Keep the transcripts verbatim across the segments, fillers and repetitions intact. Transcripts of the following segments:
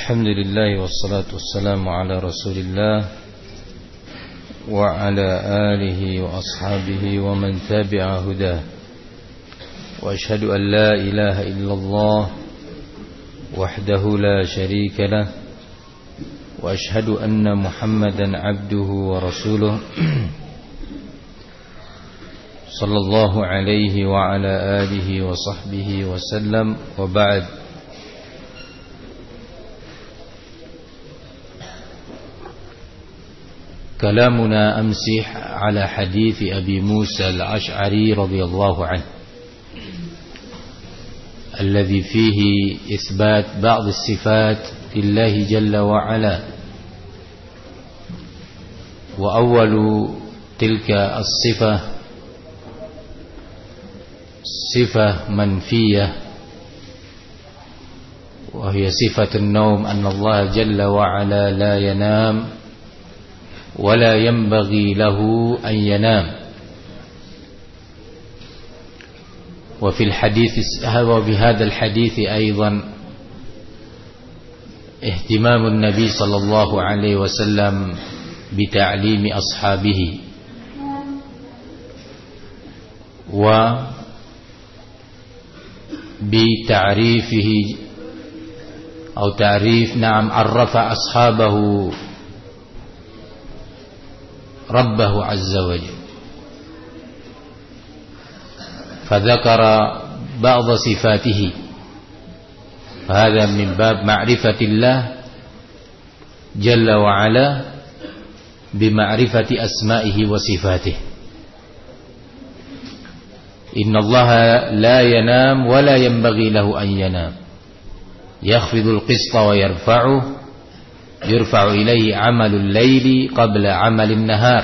الحمد لله والصلاة والسلام على رسول الله وعلى آله وأصحابه ومن تبع هداه وأشهد أن لا إله إلا الله وحده لا شريك له وأشهد أن محمدا عبده ورسوله صلى الله عليه وعلى آله وصحبه وسلم. وبعد، كلامنا أمس على حديث أبي موسى الأشعري رضي الله عنه الذي فيه إثبات بعض الصفات لله جل وعلا، وأول تلك الصفة صفة منفية، وهي صفة النوم، أن الله جل وعلا لا ينام ولا ينبغي له أن ينام. وفي الحديث وفي هذا الحديث أيضا اهتمام النبي صلى الله عليه وسلم بتعليم أصحابه وبتعريفه أو تعريف نعم عرف أصحابه ربه عز وجل، فذكر بعض صفاته، فهذا من باب معرفة الله جل وعلا بمعرفة أسمائه وصفاته. إن الله لا ينام ولا ينبغي له أن ينام، يخفض القسط ويرفعه، يرفع إليه عمل الليل قبل عمل النهار.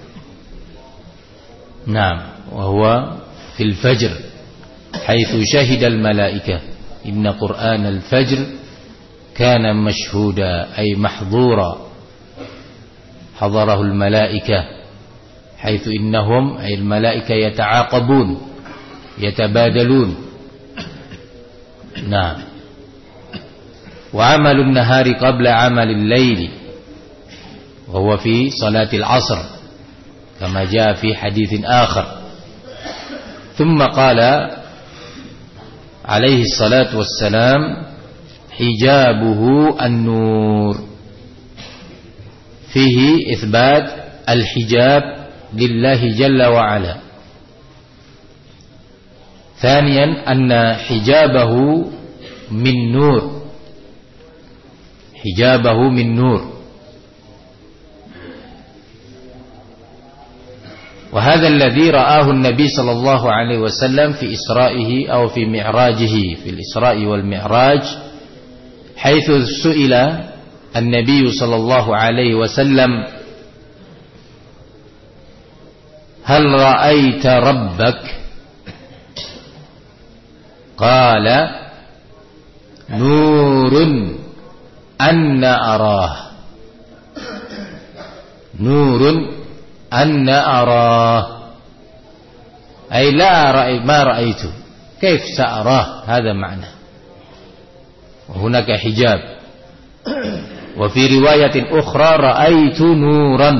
نعم، وهو في الفجر حيث شهد الملائكة إن قرآن الفجر كان مشهودا، أي محظورا، حضره الملائكة، حيث إنهم أي الملائكة يتعاقبون يتبادلون. نعم، وعمل النهار قبل عمل الليل، وهو في صلاة العصر كما جاء في حديث آخر. ثم قال عليه الصلاة والسلام: حجابه النور، فيه إثبات الحجاب لله جل وعلا. ثانيا أن حجابه من نور، حجابه من نور، وهذا الذي رآه النبي صلى الله عليه وسلم في إسرائه أو في معراجه، في الإسراء والمعراج، حيث سئل النبي صلى الله عليه وسلم: هل رأيت ربك؟ قال: نور أن أراه، نور أن أراه، أي لا رأي ما رأيته، كيف سأراه؟ هذا معنى، وهناك حجاب. وفي رواية أخرى: رأيت نورا،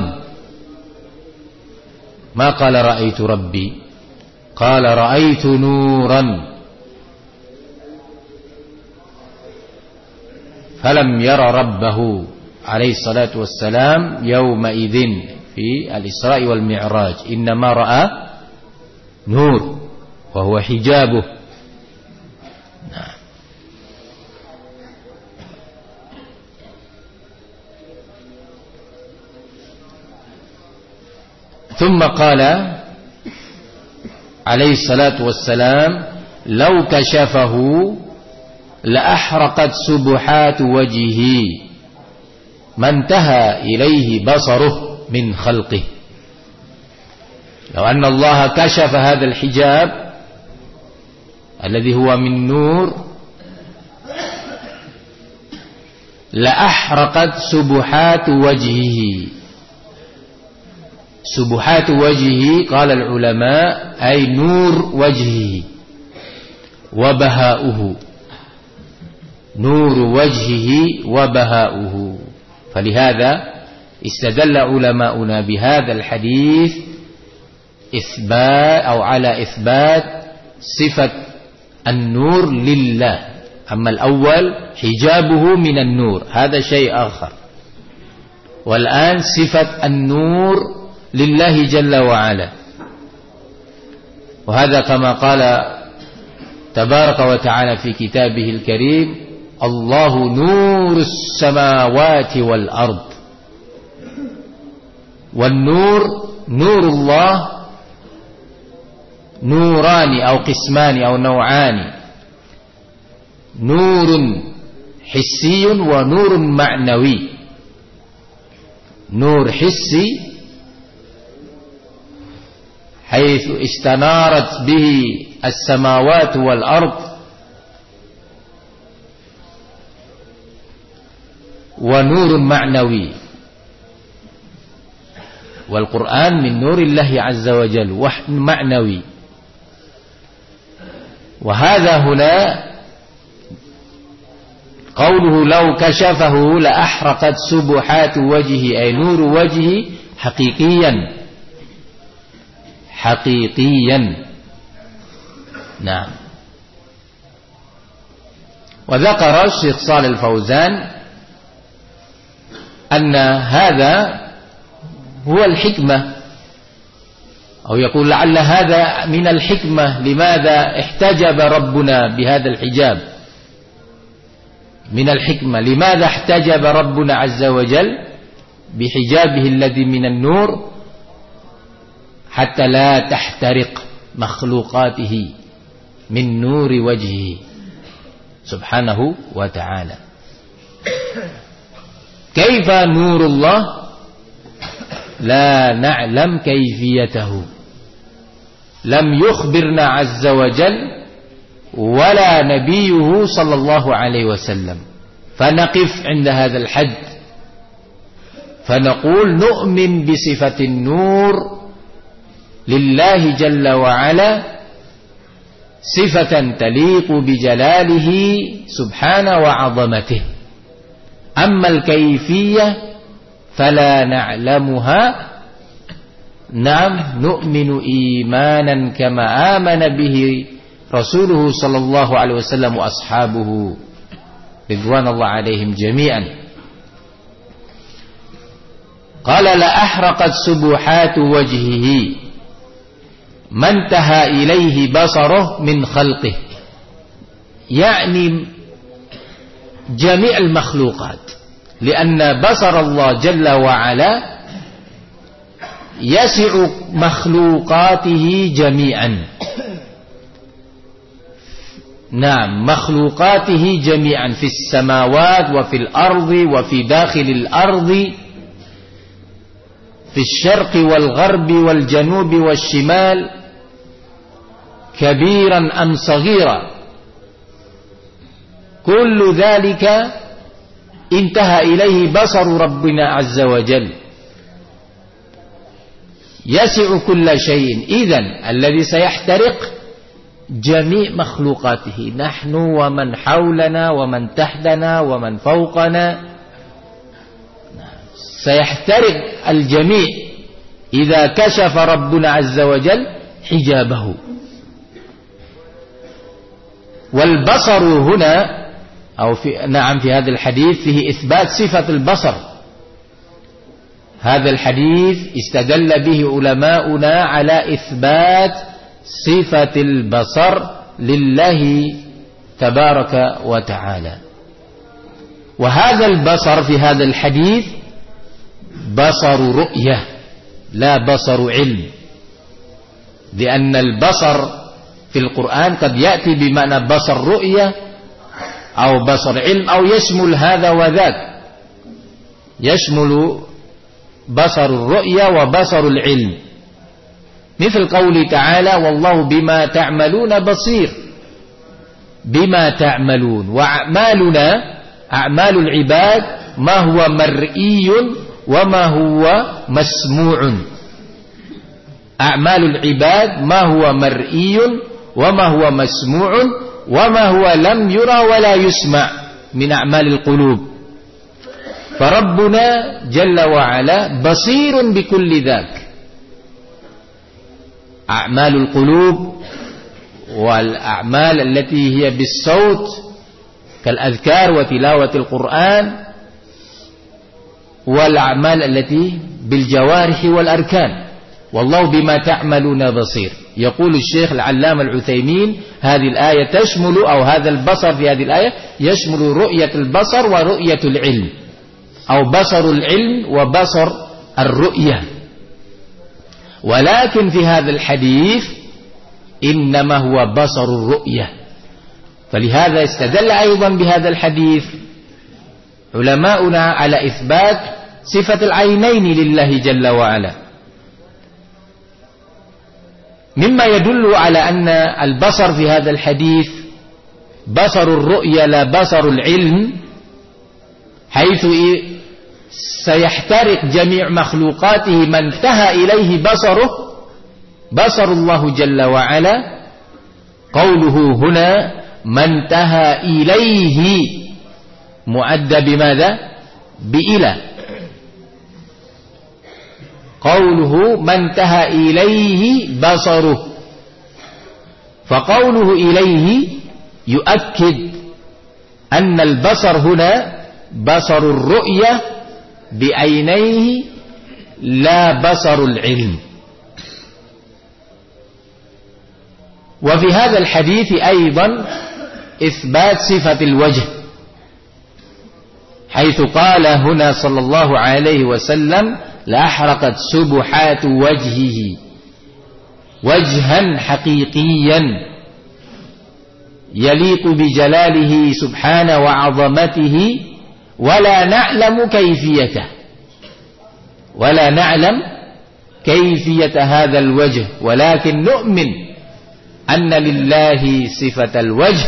ما قال رأيت ربي، قال رأيت نورا، فلم ير ربه عليه الصلاة والسلام يومئذ في الإسراء والمعراج، إنما رأى نور وهو حجابه. نعم. ثم قال عليه الصلاة والسلام: لو كشفه لأحرقت سبحات وجهه ما انتهى إليه بصره من خلقه. لو أن الله كشف هذا الحجاب الذي هو من نور لأحرقت سبحات وجهه. سبحات وجهه قال العلماء أي نور وجهه وبهاؤه، نور وجهه وبهاؤه. فلهذا استدل علماؤنا بهذا الحديث إثبات أو على إثبات صفة النور لله. أما الأول حجابه من النور هذا شيء آخر، والآن صفة النور لله جل وعلا. وهذا كما قال تبارك وتعالى في كتابه الكريم: الله نور السماوات والأرض. والنور نور الله نوران أو قسمان أو نوعان، نور حسي ونور معنوي. نور حسي حيث استنارت به السماوات والأرض، ونور معنوي. والقرآن من نور الله عز وجل وحي معنوي. وهذا هنا قوله لو كشفه لأحرقت سبحات وجهه، أي نور وجهه حقيقيا حقيقيا. نعم. وذكر الشيخ صالح الفوزان أن هذا هو الحكمة، أو يقول لعل هذا من الحكمة لماذا احتجب ربنا بهذا الحجاب. من الحكمة لماذا احتجب ربنا عز وجل بحجابه الذي من النور حتى لا تحترق مخلوقاته من نور وجهه سبحانه وتعالى. كيف نور الله؟ لا نعلم كيفيته، لم يخبرنا عز وجل ولا نبيه صلى الله عليه وسلم. فنقف عند هذا الحد فنقول نؤمن بصفة النور لله جل وعلا صفة تليق بجلاله سبحانه وعظمته. أما الكيفية فلا نعلمها. نعم، نؤمن إيمانا كما آمن به رسوله صلى الله عليه وسلم وأصحابه رضوان الله عليهم جميعا. قال لأحرقت سبحات وجهه ما انتهى إليه بصره من خلقه، يعني جميع المخلوقات، لأن بصر الله جل وعلا يسع مخلوقاته جميعا. نعم، مخلوقاته جميعا في السماوات وفي الأرض وفي داخل الأرض، في الشرق والغرب والجنوب والشمال، كبيرا أم صغيرا، كل ذلك انتهى إليه بصر ربنا عز وجل، يسع كل شيء. إذن الذي سيحترق جميع مخلوقاته، نحن ومن حولنا ومن تحتنا ومن فوقنا، سيحترق الجميع إذا كشف ربنا عز وجل حجابه. والبصر هنا أو في نعم في هذا الحديث فيه إثبات صفة البصر. هذا الحديث استدل به علماؤنا على إثبات صفة البصر لله تبارك وتعالى. وهذا البصر في هذا الحديث بصر رؤية لا بصر علم، لأن البصر في القرآن قد يأتي بمعنى بصر رؤية أو بصر علم، أو يشمل هذا وذاك، يشمل بصر الرؤية وبصر العلم، مثل قوله تعالى والله بما تعملون بصير. بما تعملون، وأعمالنا أعمال العباد ما هو مرئي وما هو مسموع. أعمال العباد ما هو مرئي وما هو مسموع وما هو لم يرى ولا يسمع. من أعمال القلوب. فربنا جل وعلا بصير بكل ذاك، أعمال القلوب والأعمال التي هي بالصوت كالأذكار وتلاوة القرآن، والأعمال التي بالجوارح والأركان. والله بما تعملون بصير. يقول الشيخ العلامة العثيمين هذه الآية تشمل، أو هذا البصر في هذه الآية يشمل رؤية البصر ورؤية العلم، أو بصر العلم وبصر الرؤية. ولكن في هذا الحديث إنما هو بصر الرؤية. فلهذا استدل أيضا بهذا الحديث علماؤنا على إثبات صفة العينين لله جل وعلا، مما يدل على أن البصر في هذا الحديث بصر الرؤية لا بصر العلم، حيث سيحترق جميع مخلوقاته ما انتهى إليه بصره بصر الله جل وعلا. قوله هنا ما انتهى إليه مؤدى بماذا؟ بإلى. قوله ما انتهى إليه بصره، فقوله إليه يؤكد أن البصر هنا بصر الرؤية بعينيه لا بصر العلم. وفي هذا الحديث أيضا إثبات صفة الوجه، حيث قال هنا صلى الله عليه وسلم لأحرقت سبحات وجهه، وجها حقيقيا يليق بجلاله سبحانه وعظمته، ولا نعلم كيفيته ولا نعلم كيفية هذا الوجه، ولكن نؤمن أن لله صفة الوجه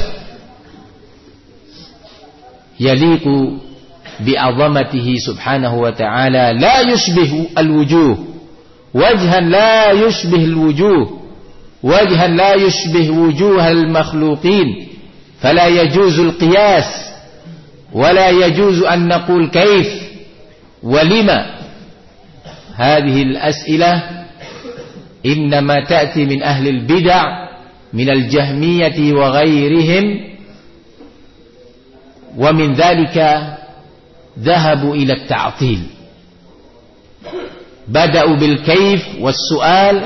يليق بعظمته سبحانه وتعالى، لا يشبه الوجوه، وجها لا يشبه الوجوه، وجها لا يشبه وجوه المخلوقين، فلا يجوز القياس، ولا يجوز أن نقول كيف ولما. هذه الأسئلة إنما تأتي من أهل البدع من الجهمية وغيرهم، ومن ذلك ذهبوا إلى التعطيل، بدأوا بالكيف والسؤال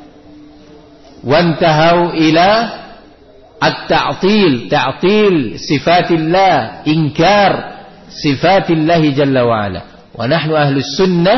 وانتهوا إلى التعطيل، تعطيل صفات الله، إنكار صفات الله جل وعلا. ونحن أهل السنة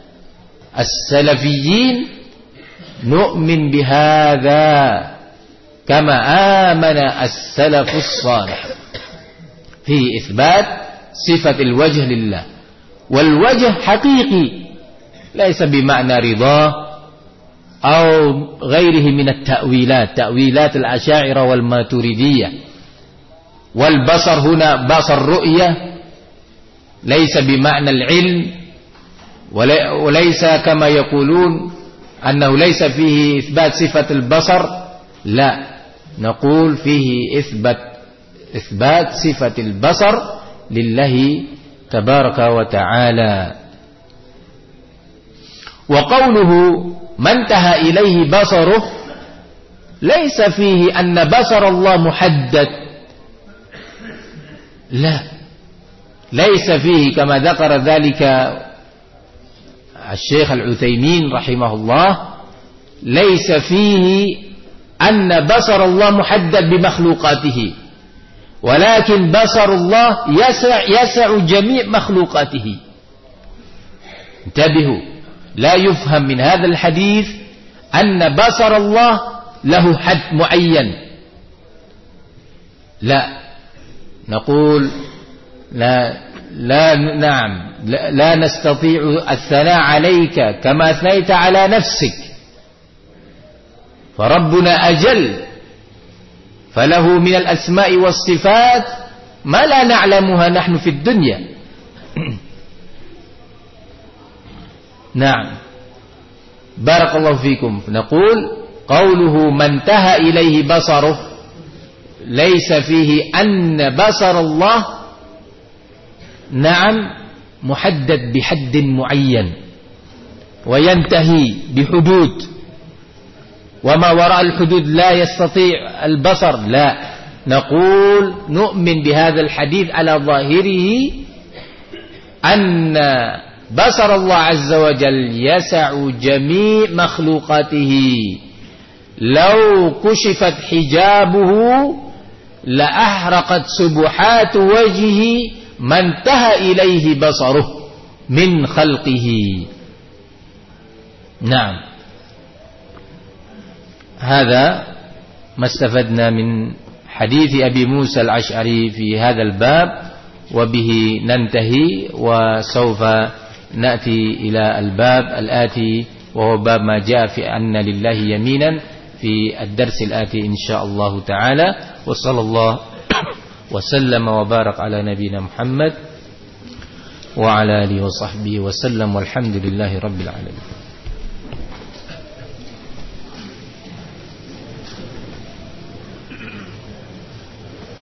السلفيين نؤمن بهذا كما آمن السلف الصالح في إثبات صفة الوجه لله. والوجه حقيقي ليس بمعنى رضاه أو غيره من التأويلات، تأويلات الأشاعرة والماتريدية. والبصر هنا بصر رؤية ليس بمعنى العلم، وليس كما يقولون أنه ليس فيه إثبات صفة البصر، لا، نقول فيه إثبات إثبات صفة البصر لله تبارك وتعالى. وقوله ما انتهى إليه بصره ليس فيه أن بصر الله محدد، لا، ليس فيه كما ذكر ذلك الشيخ العثيمين رحمه الله، ليس فيه أن بصر الله محدد بمخلوقاته، ولكن بصر الله يسع, يسع جميع مخلوقاته. انتبهوا، لا يفهم من هذا الحديث أن بصر الله له حد معين، لا، نقول لا لا نعم لا, لا نستطيع الثناء عليك كما أثنيت على نفسك، فربنا أجل، فله من الأسماء والصفات ما لا نعلمها نحن في الدنيا. نعم، بارك الله فيكم. نقول قوله ما انتهى إليه بصره ليس فيه أن بصر الله نعم محدد بحد معين وينتهي بحدود، وما وراء الحدود لا يستطيع البصر، لا، نقول نؤمن بهذا الحديث على ظاهره أن بصر الله عز وجل يسع جميع مخلوقاته، لو كشفت حجابه لأحرقت سبحات وجهه ما انتهى إليه بصره من خلقه. نعم، هذا ما استفدنا من حديث أبي موسى الأشعري في هذا الباب، وبه ننتهي، وسوف نأتي إلى الباب الآتي وهو باب ما جاء في أن لله يمينا في الدرس الآتي إن شاء الله تعالى. وصلى الله وسلم وبارك على نبينا محمد وعلى آله وصحبه وسلم، والحمد لله رب العالمين.